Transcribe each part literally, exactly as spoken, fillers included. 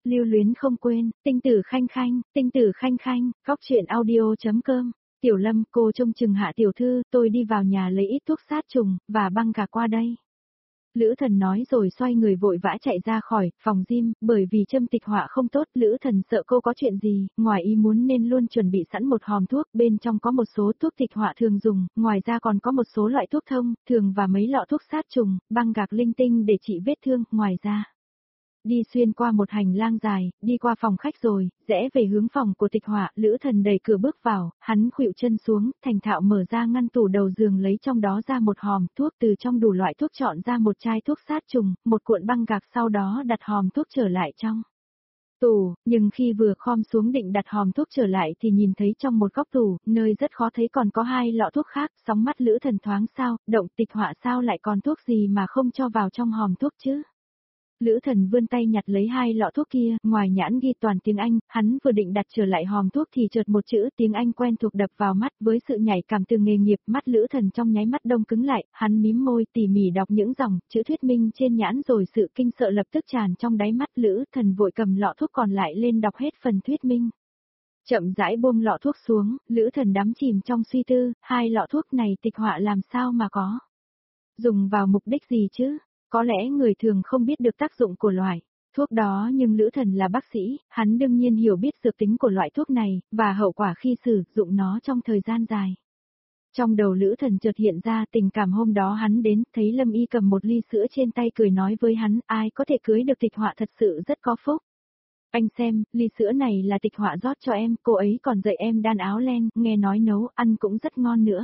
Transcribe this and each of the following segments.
lưu luyến không quên, tinh tử khanh khanh, tinh tử khanh khanh, góc chuyện audio.com. Tiểu Lâm, cô trông chừng Hạ tiểu thư, tôi đi vào nhà lấy ít thuốc sát trùng, và băng gạc qua đây. Lữ Thần nói rồi xoay người vội vã chạy ra khỏi phòng gym, bởi vì châm tịch họa không tốt, Lữ Thần sợ cô có chuyện gì, ngoài ý muốn nên luôn chuẩn bị sẵn một hòm thuốc, bên trong có một số thuốc tịch họa thường dùng, ngoài ra còn có một số loại thuốc thông, thường và mấy lọ thuốc sát trùng, băng gạc linh tinh để trị vết thương, ngoài ra. Đi xuyên qua một hành lang dài, đi qua phòng khách rồi, rẽ về hướng phòng của tịch họa, Lữ Thần đẩy cửa bước vào, hắn khuỵu chân xuống, thành thạo mở ra ngăn tủ đầu giường lấy trong đó ra một hòm thuốc, từ trong đủ loại thuốc chọn ra một chai thuốc sát trùng, một cuộn băng gạc, sau đó đặt hòm thuốc trở lại trong tủ, nhưng khi vừa khom xuống định đặt hòm thuốc trở lại thì nhìn thấy trong một góc tủ, nơi rất khó thấy còn có hai lọ thuốc khác, sóng mắt Lữ Thần thoáng sao, động, tịch họa sao lại còn thuốc gì mà không cho vào trong hòm thuốc chứ? Lữ Thần vươn tay nhặt lấy hai lọ thuốc kia, ngoài nhãn ghi toàn tiếng Anh, hắn vừa định đặt trở lại hòm thuốc thì chợt một chữ tiếng Anh quen thuộc đập vào mắt, với sự nhạy cảm từ nghề nghiệp, mắt Lữ Thần trong nháy mắt đông cứng lại, hắn mím môi tỉ mỉ đọc những dòng chữ thuyết minh trên nhãn, rồi sự kinh sợ lập tức tràn trong đáy mắt. Lữ Thần vội cầm lọ thuốc còn lại lên đọc hết phần thuyết minh. Chậm rãi buông lọ thuốc xuống, Lữ Thần đắm chìm trong suy tư, hai lọ thuốc này tịch họa làm sao mà có? Dùng vào mục đích gì chứ? Có lẽ người thường không biết được tác dụng của loại thuốc đó, nhưng Lữ Thần là bác sĩ, hắn đương nhiên hiểu biết dược tính của loại thuốc này, và hậu quả khi sử dụng nó trong thời gian dài. Trong đầu Lữ Thần chợt hiện ra tình cảm hôm đó hắn đến, thấy Lâm Y cầm một ly sữa trên tay cười nói với hắn, ai có thể cưới được tịch họa thật sự rất có phúc. Anh xem, ly sữa này là tịch họa rót cho em, cô ấy còn dạy em đan áo len, nghe nói nấu ăn cũng rất ngon nữa.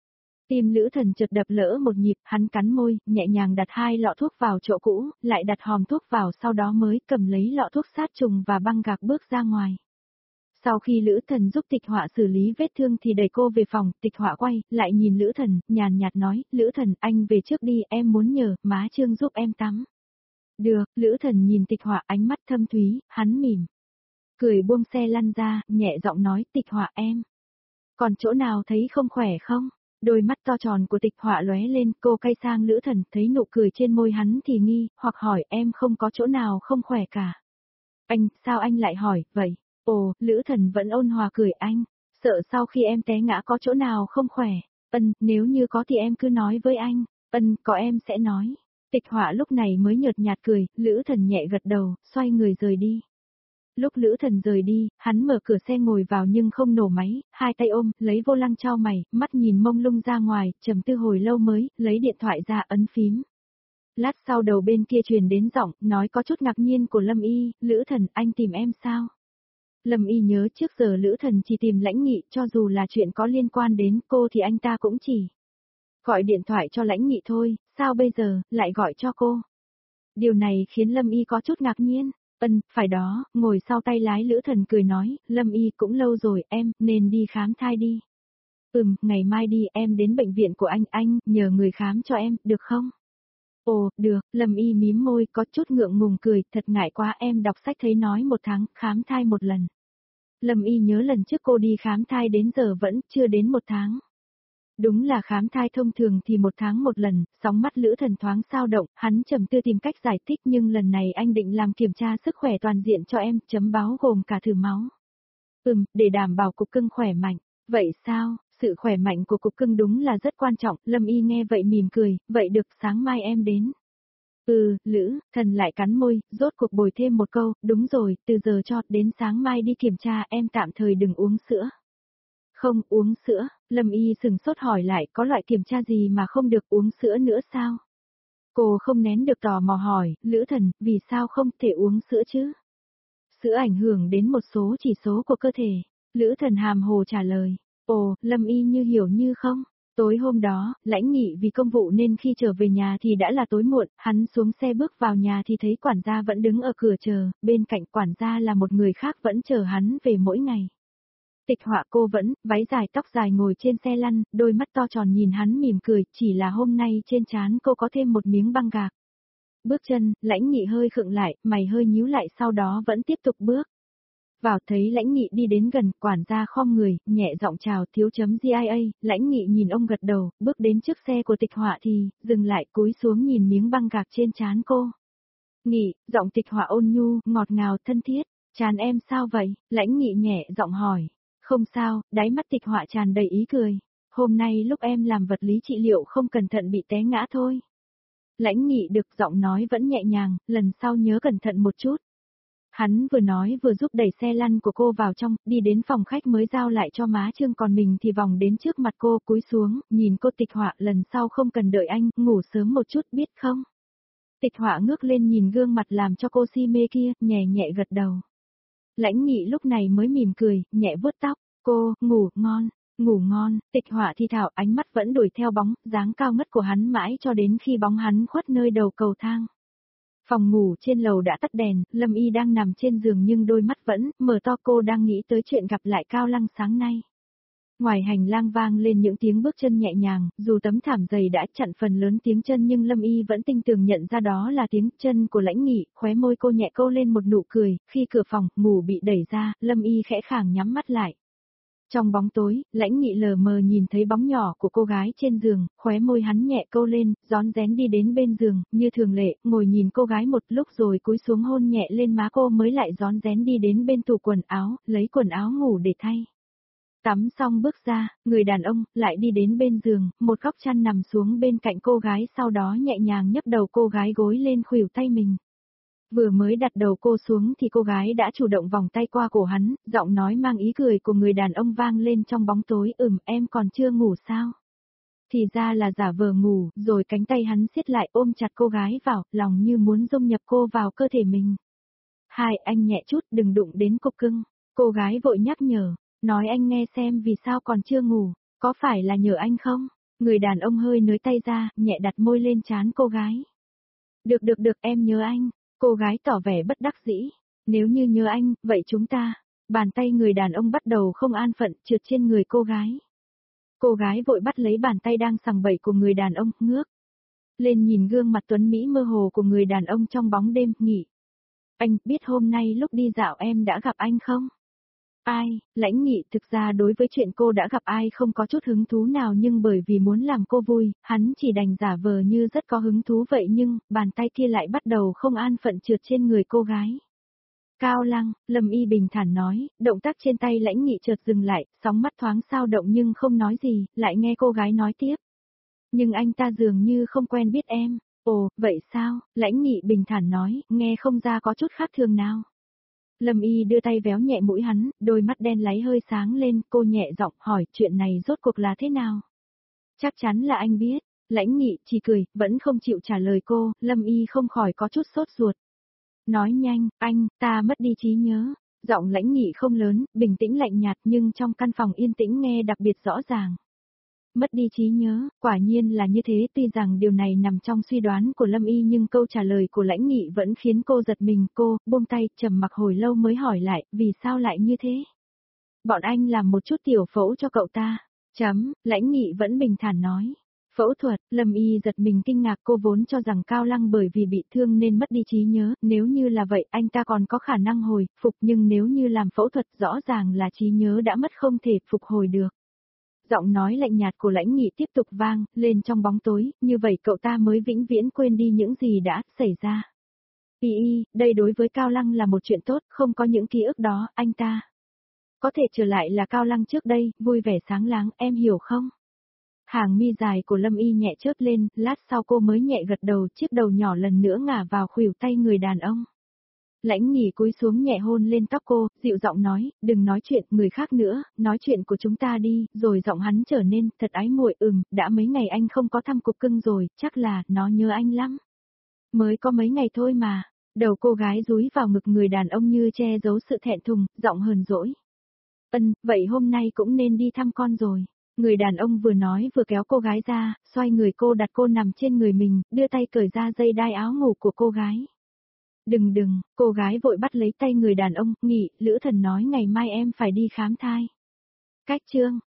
Tim Lữ Thần chợt đập lỡ một nhịp, hắn cắn môi, nhẹ nhàng đặt hai lọ thuốc vào chỗ cũ, lại đặt hòm thuốc vào, sau đó mới cầm lấy lọ thuốc sát trùng và băng gạc bước ra ngoài. Sau khi Lữ Thần giúp tịch họa xử lý vết thương thì đẩy cô về phòng, tịch họa quay, lại nhìn Lữ Thần, nhàn nhạt nói, Lữ Thần, anh về trước đi, em muốn nhờ, má Trương giúp em tắm. Được, Lữ Thần nhìn tịch họa ánh mắt thâm thúy, hắn mỉm. Cười buông xe lăn ra, nhẹ giọng nói, tịch họa em. Còn chỗ nào thấy không khỏe không? Đôi mắt to tròn của tịch họa lóe lên, cô quay sang Lữ Thần, thấy nụ cười trên môi hắn thì nghi, hoặc hỏi em không có chỗ nào không khỏe cả. Anh, sao anh lại hỏi, vậy? Ồ, Lữ Thần vẫn ôn hòa cười, anh, sợ sau khi em té ngã có chỗ nào không khỏe. Ân, nếu như có thì em cứ nói với anh. Ân, có em sẽ nói. Tịch họa lúc này mới nhợt nhạt cười, Lữ Thần nhẹ gật đầu, xoay người rời đi. Lúc Lữ Thần rời đi, hắn mở cửa xe ngồi vào nhưng không nổ máy, hai tay ôm, lấy vô lăng chau mày, mắt nhìn mông lung ra ngoài, trầm tư hồi lâu mới, lấy điện thoại ra ấn phím. Lát sau đầu bên kia truyền đến giọng, nói có chút ngạc nhiên của Lâm Y, Lữ Thần, anh tìm em sao? Lâm Y nhớ trước giờ Lữ Thần chỉ tìm Lãnh Nghị, cho dù là chuyện có liên quan đến cô thì anh ta cũng chỉ gọi điện thoại cho Lãnh Nghị thôi, sao bây giờ, lại gọi cho cô? Điều này khiến Lâm Y có chút ngạc nhiên. Ân, phải đó, ngồi sau tay lái Lữ Thần cười nói, Lâm Y cũng lâu rồi, em, nên đi khám thai đi. Ừm, ngày mai đi, em đến bệnh viện của anh, anh, nhờ người khám cho em, được không? Ồ, được, Lâm Y mím môi, có chút ngượng ngùng cười, thật ngại quá, em đọc sách thấy nói một tháng, khám thai một lần. Lâm Y nhớ lần trước cô đi khám thai đến giờ vẫn chưa đến một tháng. Đúng là khám thai thông thường thì một tháng một lần, sóng mắt Lữ Thần thoáng sao động, hắn trầm tư tìm cách giải thích, nhưng lần này anh định làm kiểm tra sức khỏe toàn diện cho em, chấm báo gồm cả thử máu. Ừm, để đảm bảo cục cưng khỏe mạnh. Vậy sao, sự khỏe mạnh của cục cưng đúng là rất quan trọng, Lâm Y nghe vậy mỉm cười, vậy được, sáng mai em đến. Ừ, Lữ Thần lại cắn môi, rốt cuộc bồi thêm một câu, đúng rồi, từ giờ cho đến sáng mai đi kiểm tra, em tạm thời đừng uống sữa. Không uống sữa, Lâm Y sừng sốt hỏi lại, có loại kiểm tra gì mà không được uống sữa nữa sao? Cô không nén được tò mò hỏi, Lữ Thần, vì sao không thể uống sữa chứ? Sữa ảnh hưởng đến một số chỉ số của cơ thể. Lữ Thần hàm hồ trả lời, ồ, Lâm Y như hiểu như không? Tối hôm đó, Lãnh Nghị vì công vụ nên khi trở về nhà thì đã là tối muộn, hắn xuống xe bước vào nhà thì thấy quản gia vẫn đứng ở cửa chờ, bên cạnh quản gia là một người khác vẫn chờ hắn về mỗi ngày. Tịch họa cô vẫn, váy dài tóc dài ngồi trên xe lăn, đôi mắt to tròn nhìn hắn mỉm cười, chỉ là hôm nay trên trán cô có thêm một miếng băng gạc. Bước chân, Lãnh Nghị hơi khựng lại, mày hơi nhíu lại sau đó vẫn tiếp tục bước. Vào thấy Lãnh Nghị đi đến gần, quản gia khom người, nhẹ giọng chào thiếu chấm gi i a, Lãnh Nghị nhìn ông gật đầu, bước đến trước xe của tịch họa thì, dừng lại cúi xuống nhìn miếng băng gạc trên trán cô. Nghị, giọng Tịch Họa ôn nhu, ngọt ngào thân thiết, chán em sao vậy? Lãnh Nghị nhẹ giọng hỏi. Không sao, đáy mắt Tịch Họa tràn đầy ý cười. Hôm nay lúc em làm vật lý trị liệu không cẩn thận bị té ngã thôi. Lãnh Nghị được giọng nói vẫn nhẹ nhàng, lần sau nhớ cẩn thận một chút. Hắn vừa nói vừa giúp đẩy xe lăn của cô vào trong, đi đến phòng khách mới giao lại cho má Trương, còn mình thì vòng đến trước mặt cô, cúi xuống, nhìn cô. Tịch Họa, lần sau không cần đợi anh, ngủ sớm một chút biết không? Tịch Họa ngước lên nhìn gương mặt làm cho cô si mê kia, nhẹ nhẹ gật đầu. Lãnh Nghị lúc này mới mỉm cười, nhẹ vuốt tóc, cô, ngủ ngon, ngủ ngon. Tịch Họa thi thảo, ánh mắt vẫn đuổi theo bóng, dáng cao ngất của hắn mãi cho đến khi bóng hắn khuất nơi đầu cầu thang. Phòng ngủ trên lầu đã tắt đèn, Lâm Y đang nằm trên giường nhưng đôi mắt vẫn mở to, cô đang nghĩ tới chuyện gặp lại Cao Lăng sáng nay. Ngoài hành lang vang lên những tiếng bước chân nhẹ nhàng, dù tấm thảm dày đã chặn phần lớn tiếng chân nhưng Lâm Y vẫn tinh tường nhận ra đó là tiếng chân của Lãnh Nghị, khóe môi cô nhẹ câu lên một nụ cười, khi cửa phòng ngủ bị đẩy ra, Lâm Y khẽ khàng nhắm mắt lại. Trong bóng tối, Lãnh Nghị lờ mờ nhìn thấy bóng nhỏ của cô gái trên giường, khóe môi hắn nhẹ câu lên, rón rén đi đến bên giường, như thường lệ, ngồi nhìn cô gái một lúc rồi cúi xuống hôn nhẹ lên má cô, mới lại rón rén đi đến bên tủ quần áo, lấy quần áo ngủ để thay. Tắm xong bước ra, người đàn ông lại đi đến bên giường, một góc chăn nằm xuống bên cạnh cô gái, sau đó nhẹ nhàng nhấc đầu cô gái gối lên khuỷu tay mình. Vừa mới đặt đầu cô xuống thì cô gái đã chủ động vòng tay qua cổ hắn, giọng nói mang ý cười của người đàn ông vang lên trong bóng tối, ừm, em còn chưa ngủ sao? Thì ra là giả vờ ngủ, rồi cánh tay hắn siết lại ôm chặt cô gái vào, lòng như muốn dung nhập cô vào cơ thể mình. Hai, anh nhẹ chút, đừng đụng đến cục cưng. Cô gái vội nhắc nhở, nói anh nghe xem vì sao còn chưa ngủ, có phải là nhờ anh không? Người đàn ông hơi nới tay ra, nhẹ đặt môi lên trán cô gái. Được được được, em nhớ anh. Cô gái tỏ vẻ bất đắc dĩ. Nếu như nhớ anh, vậy chúng ta. Bàn tay người đàn ông bắt đầu không an phận trượt trên người cô gái. Cô gái vội bắt lấy bàn tay đang sằng bậy của người đàn ông, ngước lên nhìn gương mặt tuấn mỹ mơ hồ của người đàn ông trong bóng đêm, nghỉ. Anh biết hôm nay lúc đi dạo em đã gặp anh không? Ai? Lãnh Nghị thực ra đối với chuyện cô đã gặp ai không có chút hứng thú nào, nhưng bởi vì muốn làm cô vui, hắn chỉ đành giả vờ như rất có hứng thú vậy, nhưng bàn tay kia lại bắt đầu không an phận trượt trên người cô gái. Cao Lăng, Lâm Y bình thản nói, động tác trên tay Lãnh Nghị chợt dừng lại, sóng mắt thoáng dao động nhưng không nói gì, lại nghe cô gái nói tiếp. Nhưng anh ta dường như không quen biết em. Ồ, vậy sao? Lãnh Nghị bình thản nói, nghe không ra có chút khác thường nào. Lâm Y đưa tay véo nhẹ mũi hắn, đôi mắt đen láy hơi sáng lên, cô nhẹ giọng hỏi, chuyện này rốt cuộc là thế nào? Chắc chắn là anh biết. Lãnh Nghị chỉ cười, vẫn không chịu trả lời cô, Lâm Y không khỏi có chút sốt ruột. Nói nhanh, anh, ta mất đi trí nhớ. Giọng Lãnh Nghị không lớn, bình tĩnh lạnh nhạt, nhưng trong căn phòng yên tĩnh nghe đặc biệt rõ ràng. Mất đi trí nhớ, quả nhiên là như thế, tuy rằng điều này nằm trong suy đoán của Lâm Y nhưng câu trả lời của Lãnh Nghị vẫn khiến cô giật mình, cô buông tay, trầm mặc hồi lâu mới hỏi lại, vì sao lại như thế? Bọn anh làm một chút tiểu phẫu cho cậu ta. Chấm, Lãnh Nghị vẫn bình thản nói. Phẫu thuật, Lâm Y giật mình kinh ngạc, cô vốn cho rằng Cao Lăng bởi vì bị thương nên mất đi trí nhớ, nếu như là vậy anh ta còn có khả năng hồi phục, nhưng nếu như làm phẫu thuật rõ ràng là trí nhớ đã mất, không thể phục hồi được. Giọng nói lạnh nhạt của Lãnh Nghị tiếp tục vang lên trong bóng tối, như vậy cậu ta mới vĩnh viễn quên đi những gì đã xảy ra. Y y, đây đối với Cao Lăng là một chuyện tốt, không có những ký ức đó, anh ta có thể trở lại là Cao Lăng trước đây, vui vẻ sáng láng, em hiểu không? Hàng mi dài của Lâm Y nhẹ chớp lên, lát sau cô mới nhẹ gật đầu, chiếc đầu nhỏ lần nữa ngả vào khuỷu tay người đàn ông. Lãnh Nghị cúi xuống nhẹ hôn lên tóc cô, dịu giọng nói, đừng nói chuyện người khác nữa, nói chuyện của chúng ta đi, rồi giọng hắn trở nên thật ái muội, ừm, đã mấy ngày anh không có thăm cục cưng rồi, chắc là nó nhớ anh lắm. Mới có mấy ngày thôi mà. Đầu cô gái dúi vào ngực người đàn ông như che giấu sự thẹn thùng, giọng hờn dỗi. Ân, vậy hôm nay cũng nên đi thăm con rồi. Người đàn ông vừa nói vừa kéo cô gái ra, xoay người cô đặt cô nằm trên người mình, đưa tay cởi ra dây đai áo ngủ của cô gái. Đừng đừng, cô gái vội bắt lấy tay người đàn ông, Nghị, Lữ Thần nói ngày mai em phải đi khám thai. Cách chương.